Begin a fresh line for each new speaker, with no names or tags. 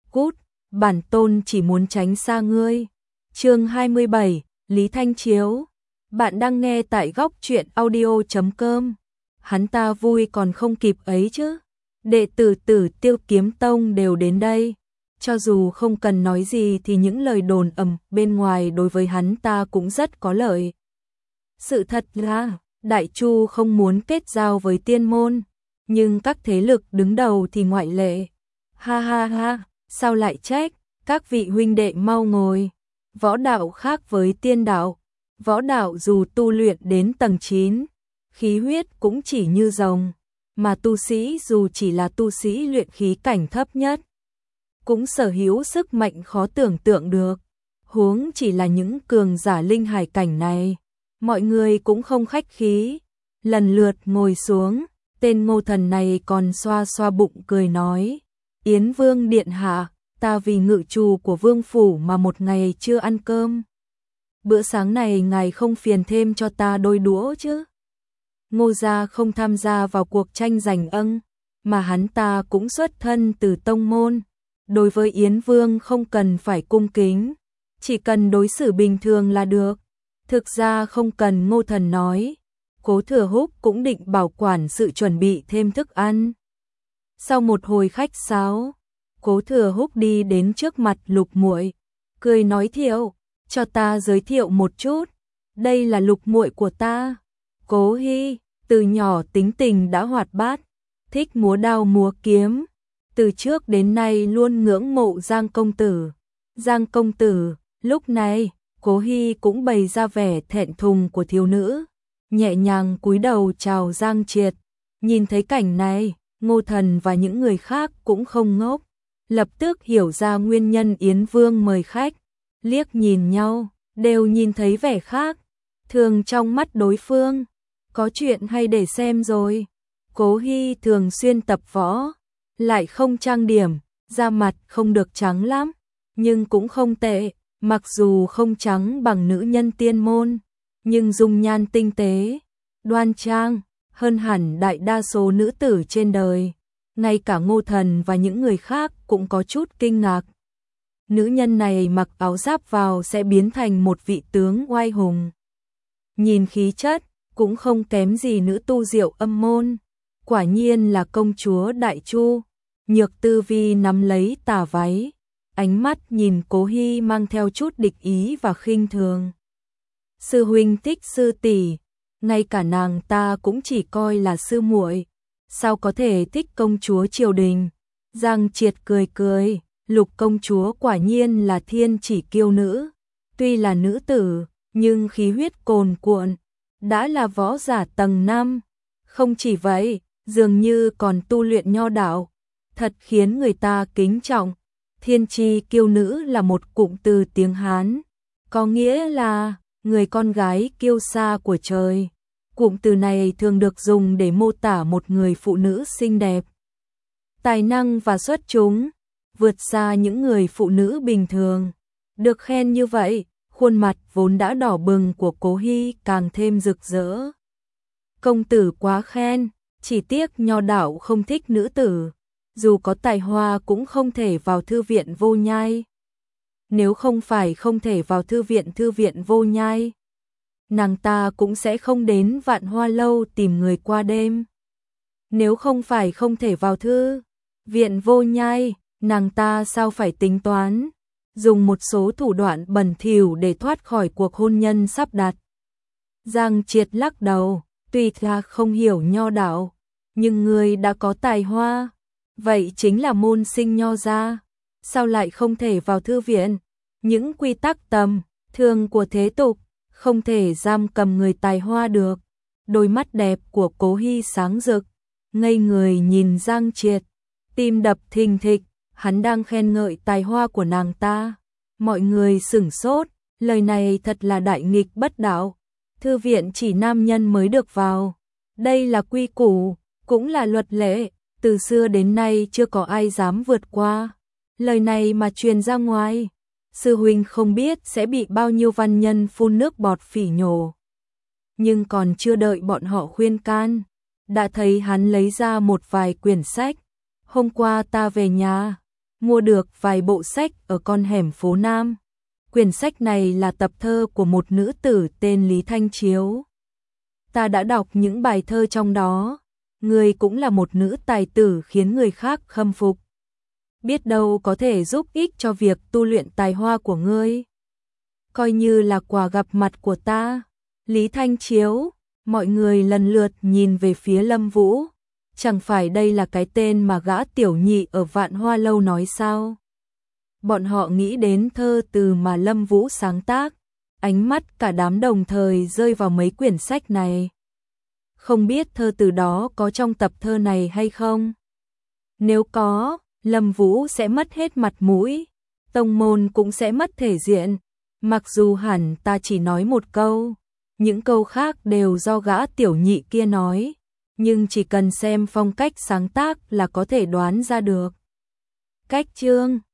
Cút, bản tôn chỉ muốn tránh xa ngươi. Chương 27, Lý Thanh Chiếu. Bạn đang nghe tại góc truyện audio.com. Hắn ta vui còn không kịp ấy chứ. Đệ tử Tử Tiêu Kiếm Tông đều đến đây. Cho dù không cần nói gì thì những lời đồn ầm bên ngoài đối với hắn ta cũng rất có lợi. Sự thật là, Đại Chu không muốn kết giao với tiên môn, nhưng các thế lực đứng đầu thì ngoại lệ. Ha ha ha, sao lại trách, các vị huynh đệ mau ngồi. Võ đạo khác với tiên đạo. Võ đạo dù tu luyện đến tầng 9, khí huyết cũng chỉ như rồng, mà tu sĩ dù chỉ là tu sĩ luyện khí cảnh thấp nhất, cũng sở hữu sức mạnh khó tưởng tượng được. Huống chỉ là những cường giả linh hải cảnh này. Mọi người cũng không khách khí, lần lượt ngồi xuống. Tên Ngô Thần này còn xoa xoa bụng cười nói: Yến Vương điện hạ, ta vì ngự trù của vương phủ mà một ngày chưa ăn cơm. Bữa sáng này ngài không phiền thêm cho ta đôi đũa chứ? Ngô gia không tham gia vào cuộc tranh giành ân, mà hắn ta cũng xuất thân từ tông môn. Đối với Yến Vương không cần phải cung kính, chỉ cần đối xử bình thường là được. Thực ra không cần Ngô Thần nói, Cố Thừa Húc cũng định bảo quản sự chuẩn bị thêm thức ăn. Sau một hồi khách sáo, Cố Thừa Húc đi đến trước mặt Lục muội, cười nói: Thiệu, cho ta giới thiệu một chút, đây là Lục muội của ta. Cố Hi, từ nhỏ tính tình đã hoạt bát, thích múa đao múa kiếm, từ trước đến nay luôn ngưỡng mộ Giang công tử. Giang công tử, lúc này, Cố Hi cũng bày ra vẻ thẹn thùng của thiếu nữ, nhẹ nhàng cúi đầu chào Giang Triệt. Nhìn thấy cảnh này, Ngô Thần và những người khác cũng không ngốc, lập tức hiểu ra nguyên nhân Yến Vương mời khách, liếc nhìn nhau, đều nhìn thấy vẻ khác thường trong mắt đối phương. Có chuyện hay để xem rồi. Cố Hi thường xuyên tập võ, lại không trang điểm, da mặt không được trắng lắm, nhưng cũng không tệ. Mặc dù không trắng bằng nữ nhân tiên môn, nhưng dung nhan tinh tế, đoan trang, hơn hẳn đại đa số nữ tử trên đời. Ngay cả Ngô Thần và những người khác cũng có chút kinh ngạc. Nữ nhân này mặc áo giáp vào sẽ biến thành một vị tướng oai hùng. Nhìn khí chất, cũng không kém gì nữ tu Diệu Âm môn. Quả nhiên là công chúa Đại Chu. Nhược Tư Vi nắm lấy tà váy, ánh mắt nhìn Cố Hi mang theo chút địch ý và khinh thường. Sư huynh thích sư tỷ, ngay cả nàng ta cũng chỉ coi là sư muội, sao có thể thích công chúa triều đình? Giang Triệt cười cười, Lục công chúa quả nhiên là thiên chỉ kiêu nữ, tuy là nữ tử, nhưng khí huyết cồn cuộn, đã là võ giả tầng 5. Không chỉ vậy, dường như còn tu luyện nho đạo, thật khiến người ta kính trọng. Thiên chi kiêu nữ là một cụm từ tiếng Hán, có nghĩa là người con gái kiêu sa của trời. Cụm từ này thường được dùng để mô tả một người phụ nữ xinh đẹp, tài năng và xuất chúng, vượt xa những người phụ nữ bình thường. Được khen như vậy, khuôn mặt vốn đã đỏ bừng của Cố Hi càng thêm rực rỡ. Công tử quá khen, chỉ tiếc nho đạo không thích nữ tử, dù có tài hoa cũng không thể vào thư viện Vô Nhai. Nếu không phải không thể vào thư viện Vô Nhai, nàng ta cũng sẽ không đến Vạn Hoa lâu tìm người qua đêm. Nếu không phải không thể vào thư viện Vô Nhai, nàng ta sao phải tính toán dùng một số thủ đoạn bẩn thỉu để thoát khỏi cuộc hôn nhân sắp đặt. Giang Triệt lắc đầu, tuy là không hiểu nho đạo, nhưng người đã có tài hoa, vậy chính là môn sinh nho gia, sao lại không thể vào thư viện? Những quy tắc tầm thường của thế tục không thể giam cầm người tài hoa được. Đôi mắt đẹp của Cố Hi sáng rực, ngây người nhìn Giang Triệt, tim đập thình thịch, hắn đang khen ngợi tài hoa của nàng ta. Mọi người sửng sốt, lời này thật là đại nghịch bất đạo. Thư viện chỉ nam nhân mới được vào, đây là quy củ, cũng là luật lệ, từ xưa đến nay chưa có ai dám vượt qua. Lời này mà truyền ra ngoài, sư huynh không biết sẽ bị bao nhiêu văn nhân phun nước bọt phỉ nhổ. Nhưng còn chưa đợi bọn họ khuyên can, đã thấy hắn lấy ra một vài quyển sách. Hôm qua ta về nhà, mua được vài bộ sách ở con hẻm phố Nam. Quyển sách này là tập thơ của một nữ tử tên Lý Thanh Chiếu. Ta đã đọc những bài thơ trong đó, ngươi cũng là một nữ tài tử khiến người khác khâm phục. Biết đâu có thể giúp ích cho việc tu luyện tài hoa của ngươi. Coi như là quà gặp mặt của ta. Lý Thanh Chiếu, mọi người lần lượt nhìn về phía Lâm Vũ. Chẳng phải đây là cái tên mà gã tiểu nhị ở Vạn Hoa Lâu nói sao? Bọn họ nghĩ đến thơ từ mà Lâm Vũ sáng tác. Ánh mắt cả đám đồng thời rơi vào mấy quyển sách này. Không biết thơ từ đó có trong tập thơ này hay không? Nếu có, Lâm Vũ sẽ mất hết mặt mũi, tông môn cũng sẽ mất thể diện. Mặc dù hẳn ta chỉ nói một câu, những câu khác đều do gã tiểu nhị kia nói, nhưng chỉ cần xem phong cách sáng tác là có thể đoán ra được. Cách chương